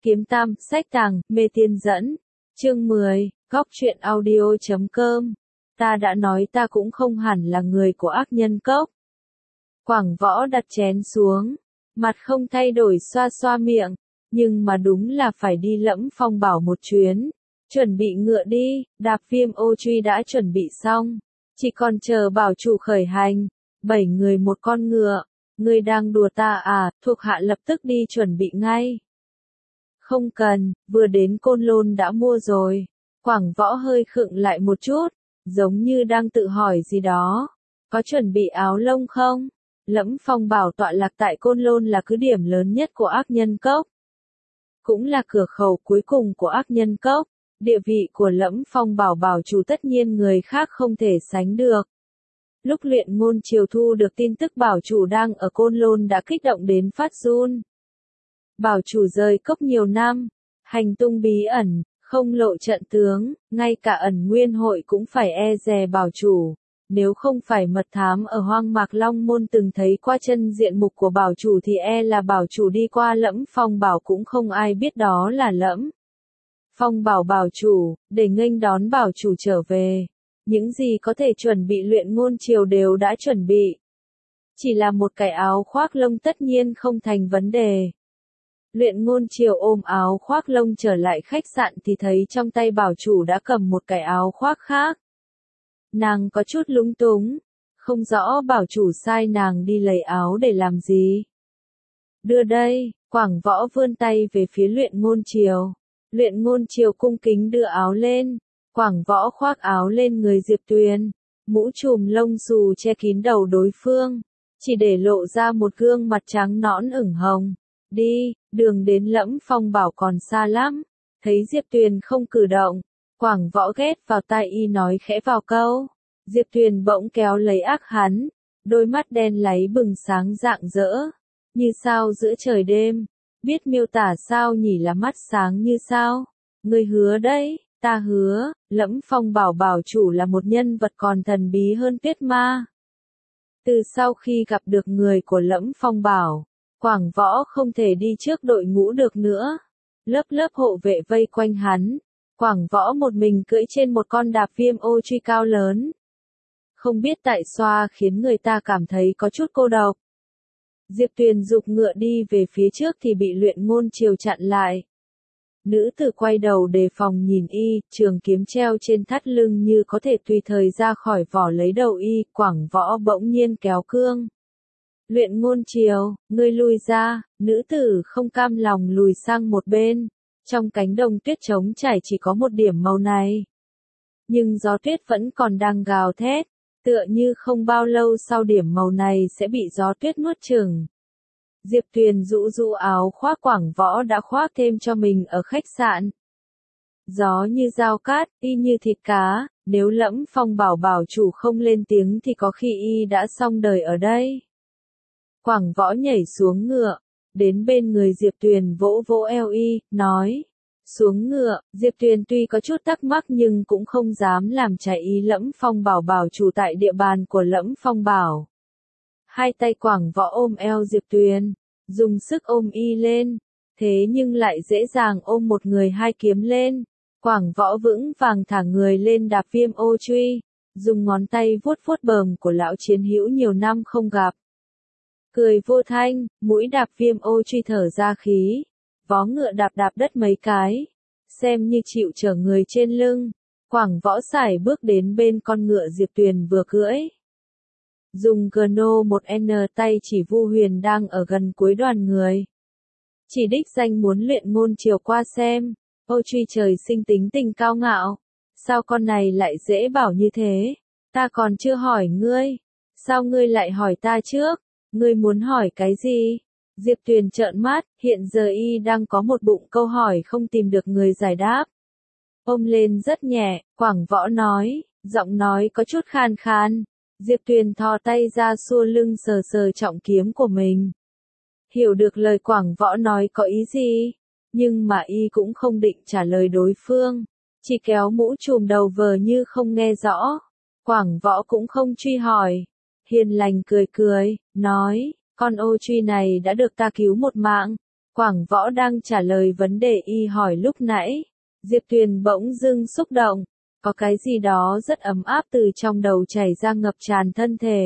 Kiếm Tam, sách tàng, mê tiên dẫn. Chương 10, góc truyện audio.com. Ta đã nói ta cũng không hẳn là người của ác nhân cốc. Quảng Võ đặt chén xuống, mặt không thay đổi xoa xoa miệng, nhưng mà đúng là phải đi Lẫm Phong Bảo một chuyến. Chuẩn bị ngựa đi, Đạp Viêm Ô Truy đã chuẩn bị xong, chỉ còn chờ bảo chủ khởi hành. 7 người một con ngựa, ngươi đang đùa ta à? Thuộc hạ lập tức đi chuẩn bị ngay. Không cần, vừa đến Côn Lôn đã mua rồi. Quảng Võ hơi khựng lại một chút, giống như đang tự hỏi gì đó. Có chuẩn bị áo lông không? Lẫm Phong Bảo tọa lạc tại Côn Lôn là cứ điểm lớn nhất của ác nhân cốc, cũng là cửa khẩu cuối cùng của ác nhân cốc. Địa vị của Lẫm Phong Bảo bảo chủ tất nhiên người khác không thể sánh được. Lúc Luyện Ngôn Triều thu được tin tức bảo chủ đang ở Côn Lôn đã kích động đến phát run. Bảo chủ rời cốc nhiều năm, hành tung bí ẩn, không lộ trận tướng, ngay cả ẩn nguyên hội cũng phải e dè bảo chủ. Nếu không phải mật thám ở Hoang Mạc Long Môn từng thấy qua chân diện mục của bảo chủ thì e là bảo chủ đi qua Lẫm Phong Bảo cũng không ai biết đó là Lẫm Phong Bảo bảo chủ. Để nghênh đón bảo chủ trở về, những gì có thể chuẩn bị Luyện Ngôn Triều đều đã chuẩn bị. Chỉ là một cái áo khoác lông tất nhiên không thành vấn đề. Luyện Ngôn Triều ôm áo khoác lông trở lại khách sạn thì thấy trong tay bảo chủ đã cầm một cái áo khoác khác. Nàng có chút lúng túng, không rõ bảo chủ sai nàng đi lấy áo để làm gì. Đưa đây, Quảng Võ vươn tay về phía Luyện Ngôn Triều. Luyện Ngôn Triều cung kính đưa áo lên. Quảng Võ khoác áo lên người Diệp Tuyền, mũ trùm lông xù che kín đầu đối phương, chỉ để lộ ra một gương mặt trắng nõn ửng hồng. Đi, đường đến Lẫm Phong Bảo còn xa lắm. Thấy Diệp Tuyền không cử động, Quảng Võ ghét vào tai y nói khẽ vào câu. Diệp Tuyền bỗng kéo lấy ác hắn, đôi mắt đen láy bừng sáng rạng rỡ, như sao giữa trời đêm. Biết miêu tả sao nhỉ, là mắt sáng như sao. Ngươi hứa đấy? Ta hứa. Lẫm Phong Bảo bảo chủ là một nhân vật còn thần bí hơn Tuyết Ma. Từ sau khi gặp được người của Lẫm Phong Bảo, Quảng Võ không thể đi trước đội ngũ được nữa. Lớp lớp hộ vệ vây quanh hắn. Quảng Võ một mình cưỡi trên một con Đạp Viêm Ô Truy cao lớn. Không biết tại sao khiến người ta cảm thấy có chút cô độc. Diệp Tuyền giục ngựa đi về phía trước thì bị Luyện Ngôn Triều chặn lại. Nữ tử quay đầu đề phòng nhìn y, trường kiếm treo trên thắt lưng như có thể tùy thời ra khỏi vỏ lấy đầu y. Quảng Võ bỗng nhiên kéo cương. Luyện Ngôn Triều, ngươi lùi ra. Nữ tử không cam lòng lùi sang một bên. Trong cánh đồng tuyết trống trải chỉ có một điểm màu này. Nhưng gió tuyết vẫn còn đang gào thét, tựa như không bao lâu sau điểm màu này sẽ bị gió tuyết nuốt chửng. Diệp Tuyền rũ rũ áo khoác Quảng Võ đã khoác thêm cho mình ở khách sạn. Gió như dao cát, y như thịt cá, nếu Lẫm Phong Bảo bảo chủ không lên tiếng thì có khi y đã xong đời ở đây. Quảng Võ nhảy xuống ngựa, đến bên người Diệp Tuyền vỗ vỗ eo y, nói. Xuống ngựa. Diệp Tuyền tuy có chút thắc mắc nhưng cũng không dám làm trái ý Lẫm Phong Bảo bảo chủ tại địa bàn của Lẫm Phong Bảo. Hai tay Quảng Võ ôm eo Diệp Tuyền, dùng sức ôm y lên, thế nhưng lại dễ dàng ôm một người hai kiếm lên. Quảng Võ vững vàng thả người lên Đạp Viêm Ô Truy, dùng ngón tay vuốt vuốt bờm của lão chiến hữu nhiều năm không gặp. Cười vô thanh, mũi Đạp Viêm Ô Truy thở ra khí, vó ngựa đạp đạp đất mấy cái, xem như chịu chở người trên lưng. Quảng Võ sải bước đến bên con ngựa Diệp Tuyền vừa cưỡi. Dùng Gno 1N tay chỉ Vu Huyền đang ở gần cuối đoàn người. Chỉ đích danh muốn Luyện Ngôn Triều qua xem. Ô Truy trời sinh tính tình cao ngạo. Sao con này lại dễ bảo như thế? Ta còn chưa hỏi ngươi. Sao ngươi lại hỏi ta trước? Ngươi muốn hỏi cái gì? Diệp Tuyền trợn mắt, hiện giờ y đang có một bụng câu hỏi không tìm được người giải đáp. Ôm lên rất nhẹ, Quảng Võ nói, giọng nói có chút khan khan. Diệp Tuyền thò tay ra xua lưng sờ sờ trọng kiếm của mình. Hiểu được lời Quảng Võ nói có ý gì, nhưng mà y cũng không định trả lời đối phương, chỉ kéo mũ trùm đầu vờ như không nghe rõ. Quảng Võ cũng không truy hỏi, hiền lành cười cười, nói, con Ô Truy này đã được ta cứu một mạng, Quảng Võ đang trả lời vấn đề y hỏi lúc nãy. Diệp Tuyền bỗng dưng xúc động. Có cái gì đó rất ấm áp từ trong đầu chảy ra ngập tràn thân thể.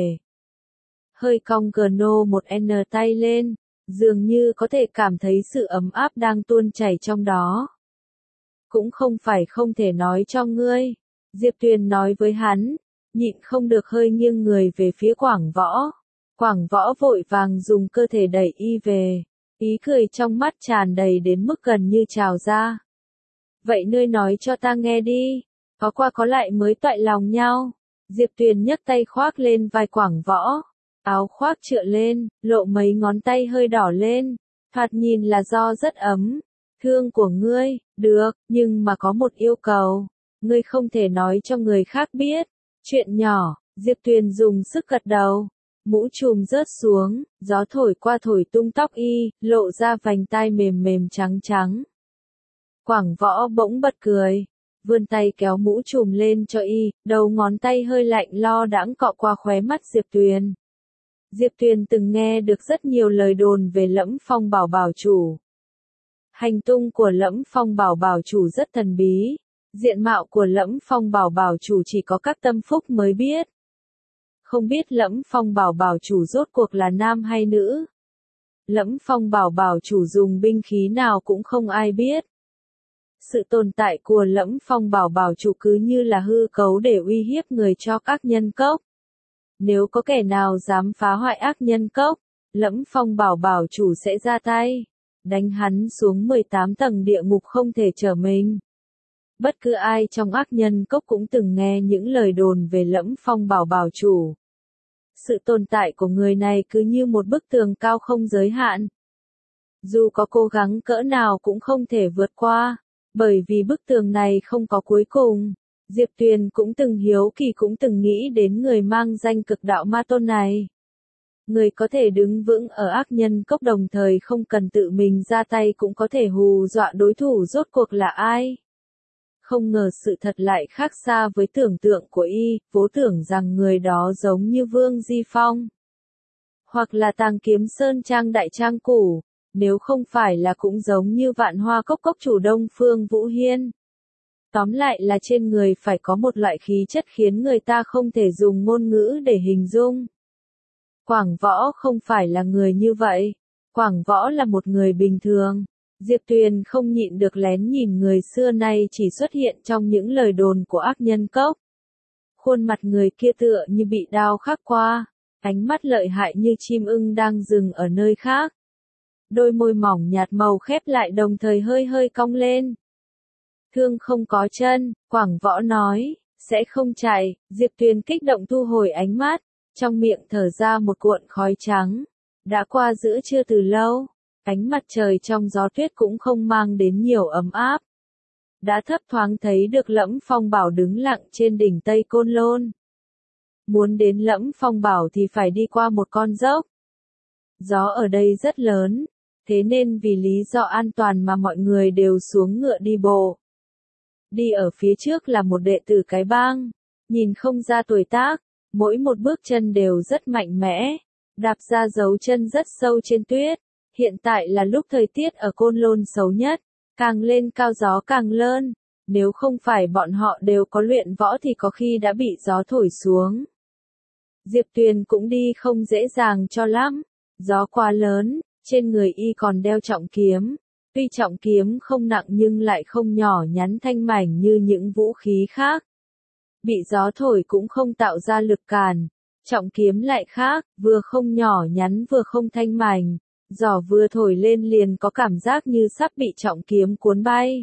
Hơi cong GNO1N tay lên, dường như có thể cảm thấy sự ấm áp đang tuôn chảy trong đó. Cũng không phải không thể nói cho ngươi. Diệp Tuyền nói với hắn, nhịn không được hơi nghiêng người về phía Quảng Võ. Quảng Võ vội vàng dùng cơ thể đẩy y về. Ý cười trong mắt tràn đầy đến mức gần như trào ra. Vậy ngươi nói cho ta nghe đi. Có qua có lại mới toại lòng nhau. Diệp Tuyền nhấc tay khoác lên vai Quảng Võ. Áo khoác trựa lên, lộ mấy ngón tay hơi đỏ lên. Thoạt nhìn là do rất ấm. Thương của ngươi, được, nhưng mà có một yêu cầu. Ngươi không thể nói cho người khác biết. Chuyện nhỏ, Diệp Tuyền dùng sức gật đầu. Mũ trùm rớt xuống, gió thổi qua thổi tung tóc y, lộ ra vành tai mềm mềm trắng trắng. Quảng Võ bỗng bật cười, vươn tay kéo mũ trùm lên cho y, đầu ngón tay hơi lạnh lo đãng cọ qua khóe mắt Diệp Tuyền. Diệp Tuyền từng nghe được rất nhiều lời đồn về Lẫm Phong Bảo Bảo chủ. Hành tung của Lẫm Phong Bảo Bảo chủ rất thần bí, diện mạo của Lẫm Phong Bảo Bảo chủ chỉ có các tâm phúc mới biết. Không biết Lẫm Phong Bảo Bảo chủ rốt cuộc là nam hay nữ. Lẫm Phong Bảo Bảo chủ dùng binh khí nào cũng không ai biết. Sự tồn tại của Lẫm Phong Bảo Bảo chủ cứ như là hư cấu để uy hiếp người cho ác nhân cốc. Nếu có kẻ nào dám phá hoại ác nhân cốc, Lẫm Phong Bảo Bảo chủ sẽ ra tay, đánh hắn xuống 18 tầng địa ngục không thể trở mình. Bất cứ ai trong ác nhân cốc cũng từng nghe những lời đồn về Lẫm Phong Bảo Bảo chủ. Sự tồn tại của người này cứ như một bức tường cao không giới hạn. Dù có cố gắng cỡ nào cũng không thể vượt qua, bởi vì bức tường này không có cuối cùng. Diệp Tuyền cũng từng hiếu kỳ cũng từng nghĩ đến người mang danh cực đạo ma tôn này. Người có thể đứng vững ở ác nhân cốc đồng thời không cần tự mình ra tay cũng có thể hù dọa đối thủ rốt cuộc là ai. Không ngờ sự thật lại khác xa với tưởng tượng của y, vốn tưởng rằng người đó giống như Vương Di Phong. Hoặc là Tàng Kiếm Sơn Trang Đại Trang Củ, nếu không phải là cũng giống như Vạn Hoa Cốc cốc chủ Đông Phương Vũ Hiên. Tóm lại là trên người phải có một loại khí chất khiến người ta không thể dùng ngôn ngữ để hình dung. Quảng Võ không phải là người như vậy. Quảng Võ là một người bình thường. Diệp Tuyền không nhịn được lén nhìn người xưa nay chỉ xuất hiện trong những lời đồn của ác nhân cốc. Khuôn mặt người kia tựa như bị đao khắc qua, ánh mắt lợi hại như chim ưng đang dừng ở nơi khác. Đôi môi mỏng nhạt màu khép lại đồng thời hơi hơi cong lên. Thương không có chân, Quảng Võ nói, sẽ không chạy. Diệp Tuyền kích động thu hồi ánh mắt, trong miệng thở ra một cuộn khói trắng. Đã qua giữa trưa từ lâu, ánh mặt trời trong gió tuyết cũng không mang đến nhiều ấm áp. Đã thấp thoáng thấy được Lẫm Phong Bảo đứng lặng trên đỉnh Tây Côn Lôn. Muốn đến Lẫm Phong Bảo thì phải đi qua một con dốc. Gió ở đây rất lớn, thế nên vì lý do an toàn mà mọi người đều xuống ngựa đi bộ. Đi ở phía trước là một đệ tử cái bang, nhìn không ra tuổi tác, mỗi một bước chân đều rất mạnh mẽ, đạp ra dấu chân rất sâu trên tuyết. Hiện tại là lúc thời tiết ở Côn Lôn xấu nhất, càng lên cao gió càng lớn, nếu không phải bọn họ đều có luyện võ thì có khi đã bị gió thổi xuống. Diệp Tuyền cũng đi không dễ dàng cho lắm, gió quá lớn, trên người y còn đeo trọng kiếm. Tuy trọng kiếm không nặng nhưng lại không nhỏ nhắn thanh mảnh như những vũ khí khác. Bị gió thổi cũng không tạo ra lực cản. Trọng kiếm lại khác, vừa không nhỏ nhắn vừa không thanh mảnh. Gió vừa thổi lên liền có cảm giác như sắp bị trọng kiếm cuốn bay.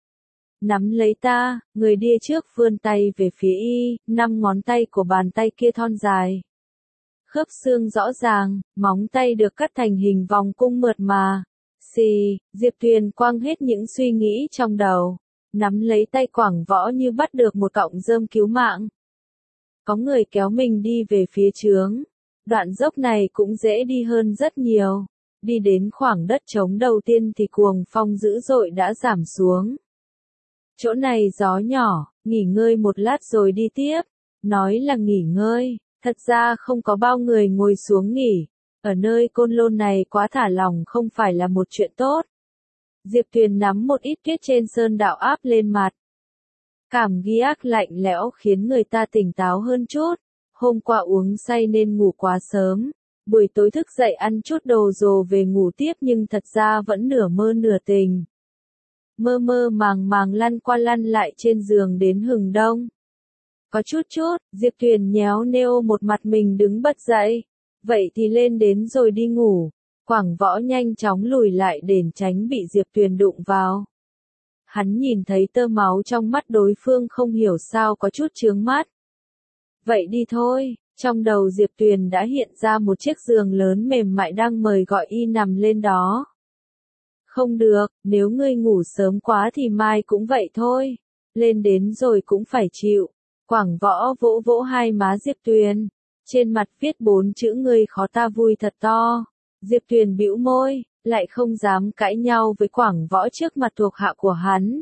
Nắm lấy ta, người đi trước vươn tay về phía y, 5 ngón tay của bàn tay kia thon dài. Khớp xương rõ ràng, móng tay được cắt thành hình vòng cung mượt mà. Xì, Diệp Tuyền quăng hết những suy nghĩ trong đầu, nắm lấy tay Quảng Võ như bắt được một cọng rơm cứu mạng. Có người kéo mình đi về phía chướng, đoạn dốc này cũng dễ đi hơn rất nhiều. Đi đến khoảng đất trống đầu tiên thì cuồng phong dữ dội đã giảm xuống. Chỗ này gió nhỏ, nghỉ ngơi một lát rồi đi tiếp. Nói là nghỉ ngơi, thật ra không có bao người ngồi xuống nghỉ. Ở nơi Côn Lôn này quá thả lỏng không phải là một chuyện tốt. Diệp Tuyền nắm một ít tuyết trên sơn đạo áp lên mặt. Cảm giác lạnh lẽo khiến người ta tỉnh táo hơn chút. Hôm qua uống say nên ngủ quá sớm. Buổi tối thức dậy ăn chút đồ rồ về ngủ tiếp nhưng thật ra vẫn nửa mơ nửa tình. Mơ mơ màng màng lăn qua lăn lại trên giường đến hừng đông. Có chút, Diệp Tuyền nhéo nêu một mặt mình đứng bật dậy. Vậy thì lên đến rồi đi ngủ. Quảng Võ nhanh chóng lùi lại để tránh bị Diệp Tuyền đụng vào. Hắn nhìn thấy tơ máu trong mắt đối phương không hiểu sao có chút chướng mắt. Vậy đi thôi, trong đầu Diệp Tuyền đã hiện ra một chiếc giường lớn mềm mại đang mời gọi y nằm lên đó. Không được, nếu ngươi ngủ sớm quá thì mai cũng vậy thôi. Lên đến rồi cũng phải chịu. Quảng Võ vỗ vỗ hai má Diệp Tuyền. Trên mặt viết 4 chữ ngươi khó ta vui thật to. Diệp Tuyền bĩu môi, lại không dám cãi nhau với Quảng Võ trước mặt thuộc hạ của hắn.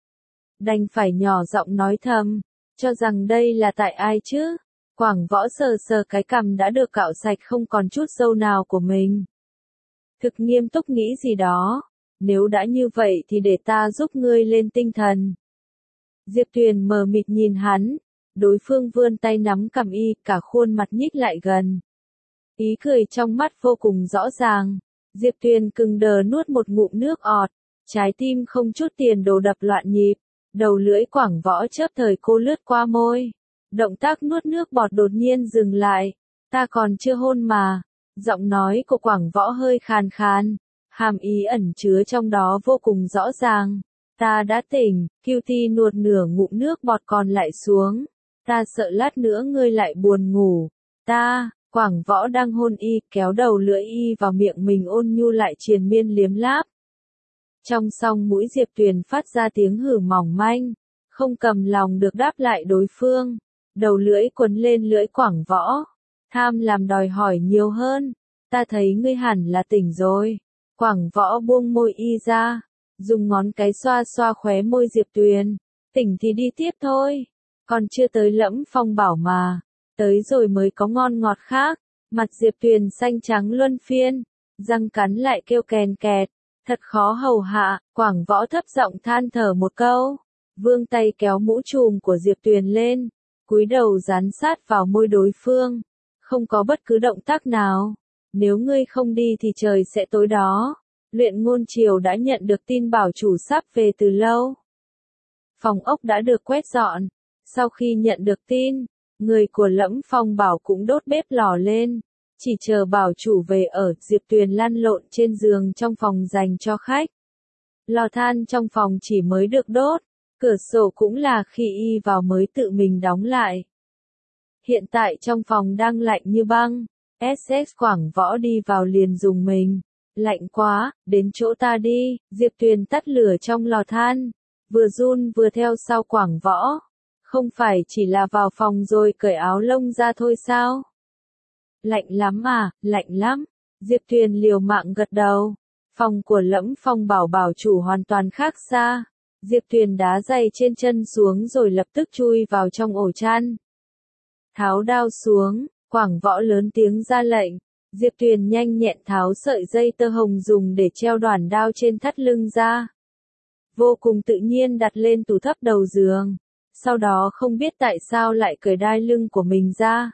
Đành phải nhỏ giọng nói thầm, cho rằng đây là tại ai chứ? Quảng Võ sờ sờ cái cằm đã được cạo sạch không còn chút râu nào của mình. Thực nghiêm túc nghĩ gì đó, nếu đã như vậy thì để ta giúp ngươi lên tinh thần. Diệp Tuyền mờ mịt nhìn hắn, đối phương vươn tay nắm cằm y, cả khuôn mặt nhích lại gần. Ý cười trong mắt vô cùng rõ ràng, Diệp Tuyền cứng đờ nuốt một ngụm nước ọt, trái tim không chút tiền đồ đập loạn nhịp, đầu lưỡi Quảng Võ chớp thời cô lướt qua môi. Động tác nuốt nước bọt đột nhiên dừng lại, ta còn chưa hôn mà, giọng nói của Quảng Võ hơi khàn khàn, hàm ý ẩn chứa trong đó vô cùng rõ ràng. Ta đã tỉnh, Cutie nuốt nửa ngụm nước bọt còn lại xuống, ta sợ lát nữa ngươi lại buồn ngủ, Quảng Võ đang hôn y, kéo đầu lưỡi y vào miệng mình ôn nhu lại triền miên liếm láp. Trong song mũi Diệp Tuyền phát ra tiếng hử mỏng manh, không cầm lòng được đáp lại đối phương, đầu lưỡi quấn lên lưỡi Quảng Võ, tham làm đòi hỏi nhiều hơn, ta thấy ngươi hẳn là tỉnh rồi. Quảng Võ buông môi y ra, dùng ngón cái xoa xoa khóe môi Diệp Tuyền, tỉnh thì đi tiếp thôi, còn chưa tới Lẫm Phong bảo mà. Tới rồi mới có ngon ngọt khác, mặt Diệp Tuyền xanh trắng luân phiên, răng cắn lại kêu kèn kẹt, thật khó hầu hạ, Quảng Võ thấp giọng than thở một câu, vươn tay kéo mũ trùm của Diệp Tuyền lên, cúi đầu dán sát vào môi đối phương, không có bất cứ động tác nào, nếu ngươi không đi thì trời sẽ tối đó. Luyện Ngôn Triều đã nhận được tin bảo chủ sắp về từ lâu. Phòng ốc đã được quét dọn, sau khi nhận được tin, người của Lẫm Phong bảo cũng đốt bếp lò lên, chỉ chờ bảo chủ về ở. Diệp Tuyền lăn lộn trên giường trong phòng dành cho khách. Lò than trong phòng chỉ mới được đốt, cửa sổ cũng là khi y vào mới tự mình đóng lại. Hiện tại trong phòng đang lạnh như băng, SS Quảng Võ đi vào liền dùng mình. Lạnh quá, đến chỗ ta đi. Diệp Tuyền tắt lửa trong lò than, vừa run vừa theo sau Quảng Võ. Không phải chỉ là vào phòng rồi cởi áo lông ra thôi sao? Lạnh lắm à, lạnh lắm. Diệp Tuyền liều mạng gật đầu. Phòng của Lẫm Phong bảo bảo chủ hoàn toàn khác xa. Diệp Tuyền đá giày trên chân xuống rồi lập tức chui vào trong ổ chăn. Tháo đao xuống, Quảng Võ lớn tiếng ra lệnh. Diệp Tuyền nhanh nhẹn tháo sợi dây tơ hồng dùng để treo đoản đao trên thắt lưng ra. Vô cùng tự nhiên đặt lên tủ thấp đầu giường. Sau đó không biết tại sao lại cởi đai lưng của mình ra.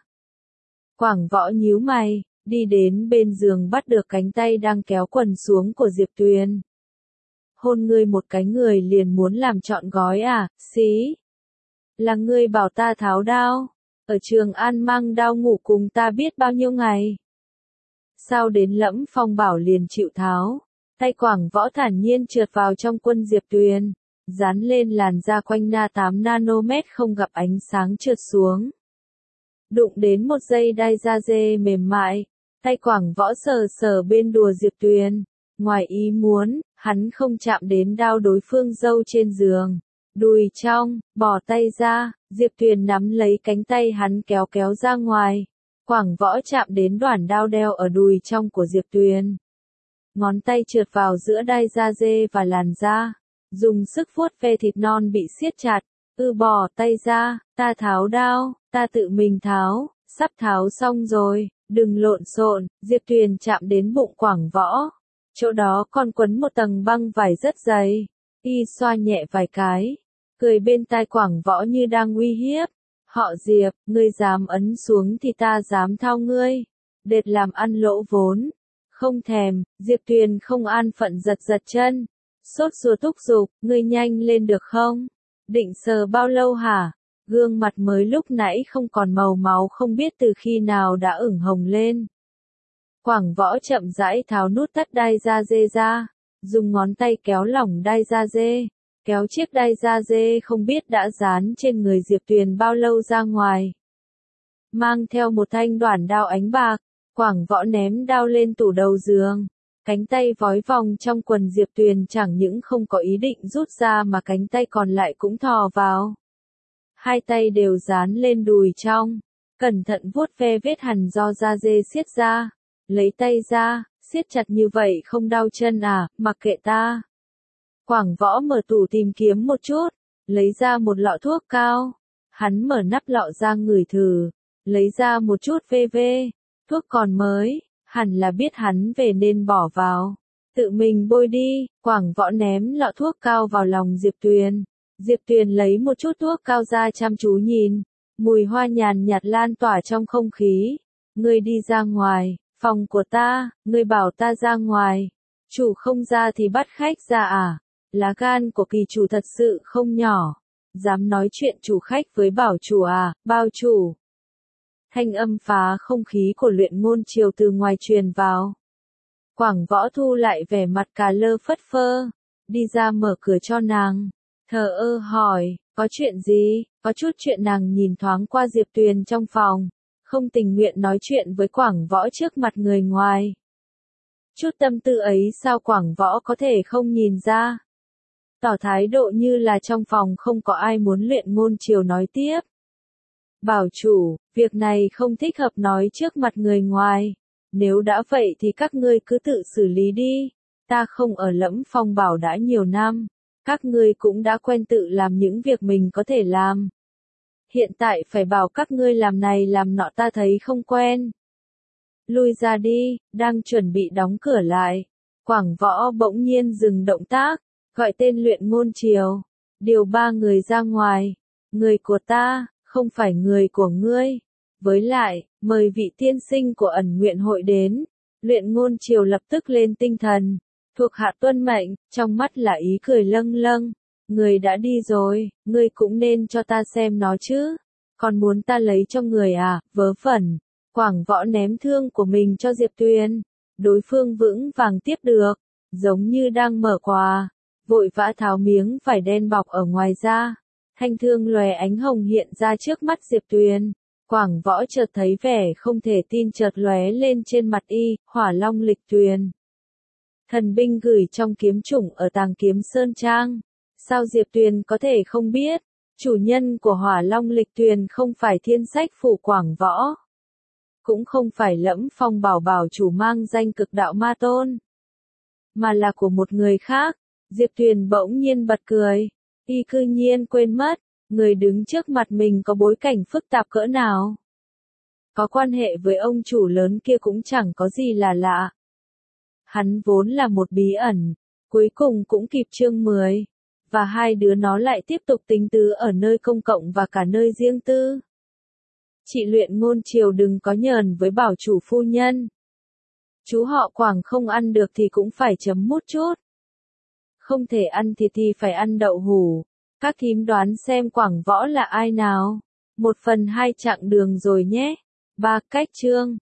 Quảng Võ nhíu mày, đi đến bên giường bắt được cánh tay đang kéo quần xuống của Diệp Tuyền. Hôn ngươi một cái người liền muốn làm trọn gói à, xí. Là ngươi bảo ta tháo đao, ở Trường An mang đao ngủ cùng ta biết bao nhiêu ngày. Sao đến Lẫm Phong bảo liền chịu tháo, tay Quảng Võ thản nhiên trượt vào trong quân Diệp Tuyền, dán lên làn da quanh na 8 nanomet không gặp ánh sáng trượt xuống. Đụng đến một dây đai da dê mềm mại, tay Quảng Võ sờ sờ bên đùa Diệp Tuyền, ngoài ý muốn, hắn không chạm đến đao đối phương dâu trên giường. Đùi trong, bỏ tay ra, Diệp Tuyền nắm lấy cánh tay hắn kéo kéo ra ngoài. Quảng Võ chạm đến đoản đao đeo ở đùi trong của Diệp Tuyền. Ngón tay trượt vào giữa đai da dê và làn da, dùng sức vuốt ve thịt non bị siết chặt. Bỏ tay ra, ta tháo đao, ta tự mình tháo, sắp tháo xong rồi. Đừng lộn xộn, Diệp Tuyền chạm đến bụng Quảng Võ. Chỗ đó còn quấn một tầng băng vải rất dày. Y xoa nhẹ vài cái, cười bên tai Quảng Võ như đang uy hiếp. Họ Diệp, ngươi dám ấn xuống thì ta dám thao ngươi. Đệt làm ăn lỗ vốn. Không thèm, Diệp Tuyền không an phận giật giật chân. Sốt ruột thúc giục, ngươi nhanh lên được không? Định sờ bao lâu hả? Gương mặt mới lúc nãy không còn màu máu không biết từ khi nào đã ửng hồng lên. Quảng Võ chậm rãi tháo nút thắt đai da dê ra, dùng ngón tay kéo lỏng đai da dê, kéo chiếc đai da dê không biết đã dán trên người Diệp Tuyền bao lâu ra ngoài. Mang theo một thanh đoản đao ánh bạc, Quảng Võ ném đao lên tủ đầu giường. Cánh tay vói vòng trong quần Diệp Tuyền chẳng những không có ý định rút ra mà cánh tay còn lại cũng thò vào. Hai tay đều dán lên đùi trong, cẩn thận vuốt ve vết hằn do da dê xiết ra. Lấy tay ra, siết chặt như vậy không đau chân à, mặc kệ ta. Quảng Võ mở tủ tìm kiếm một chút, lấy ra một lọ thuốc cao. Hắn mở nắp lọ ra ngửi thử, lấy ra một chút VV, thuốc còn mới, hẳn là biết hắn về nên bỏ vào. Tự mình bôi đi, Quảng Võ ném lọ thuốc cao vào lòng Diệp Tuyền. Diệp Tuyền lấy một chút thuốc cao ra chăm chú nhìn, mùi hoa nhàn nhạt lan tỏa trong không khí. Ngươi đi ra ngoài. Phòng của ta, ngươi bảo ta ra ngoài. Chủ không ra thì bắt khách ra à? Lá gan của kỳ chủ thật sự không nhỏ. Dám nói chuyện chủ khách với bảo chủ à, bao chủ. Thanh âm phá không khí của Luyện Ngôn Triều từ ngoài truyền vào. Quảng Võ thu lại vẻ mặt cà lơ phất phơ. Đi ra mở cửa cho nàng. Thờ ơ hỏi, có chuyện gì? Có chút chuyện nàng nhìn thoáng qua Diệp Tuyền trong phòng. Không tình nguyện nói chuyện với Quảng Võ trước mặt người ngoài. Chút tâm tư ấy sao Quảng Võ có thể không nhìn ra? Tỏ thái độ như là trong phòng không có ai muốn Luyện Ngôn Triều nói tiếp. Bảo chủ, việc này không thích hợp nói trước mặt người ngoài. Nếu đã vậy thì các ngươi cứ tự xử lý đi. Ta không ở Lẫm Phong Bảo đã nhiều năm. Các ngươi cũng đã quen tự làm những việc mình có thể làm. Hiện tại phải bảo các ngươi làm này làm nọ ta thấy không quen. Lui ra đi, đang chuẩn bị đóng cửa lại. Quảng Võ bỗng nhiên dừng động tác, gọi tên Luyện Ngôn Triều. Điều 3 người ra ngoài. Người của ta, không phải người của ngươi. Với lại, mời vị tiên sinh của Ẩn Nguyện hội đến. Luyện Ngôn Triều lập tức lên tinh thần. Thuộc hạ tuân mệnh, trong mắt là ý cười lâng lâng. Người đã đi rồi, ngươi cũng nên cho ta xem nó chứ. Còn muốn ta lấy cho người à, vớ vẩn. Quảng Võ ném thương của mình cho Diệp Tuyền. Đối phương vững vàng tiếp được, giống như đang mở quà. Vội vã tháo miếng vải đen bọc ở ngoài ra. Thanh thương lòe ánh hồng hiện ra trước mắt Diệp Tuyền. Quảng Võ chợt thấy vẻ không thể tin chợt lóe lên trên mặt y, Hỏa Long Lịch Tuyền. Thần binh gửi trong kiếm chủng ở Tàng Kiếm Sơn Trang. Sao Diệp Tuyền có thể không biết? Chủ nhân của Hỏa Long Lịch Tuyền không phải Thiên Sách Phủ Quảng Võ. Cũng không phải Lẫm Phong Bảo bảo chủ mang danh Cực Đạo Ma Tôn. Mà là của một người khác. Diệp Tuyền bỗng nhiên bật cười. Y cư nhiên quên mất. Người đứng trước mặt mình có bối cảnh phức tạp cỡ nào. Có quan hệ với ông chủ lớn kia cũng chẳng có gì là lạ. Hắn vốn là một bí ẩn. Cuối cùng cũng kịp chương 10. Và hai đứa nó lại tiếp tục tính tứ ở nơi công cộng và cả nơi riêng tư. Chị Luyện Ngôn Triều đừng có nhờn với bảo chủ phu nhân. Chú họ Quảng không ăn được thì cũng phải chấm mút chút. Không thể ăn thịt thì phải ăn đậu hủ. Các thím đoán xem Quảng Võ là ai nào. 1/2 chặng đường rồi nhé. 3 cách chương.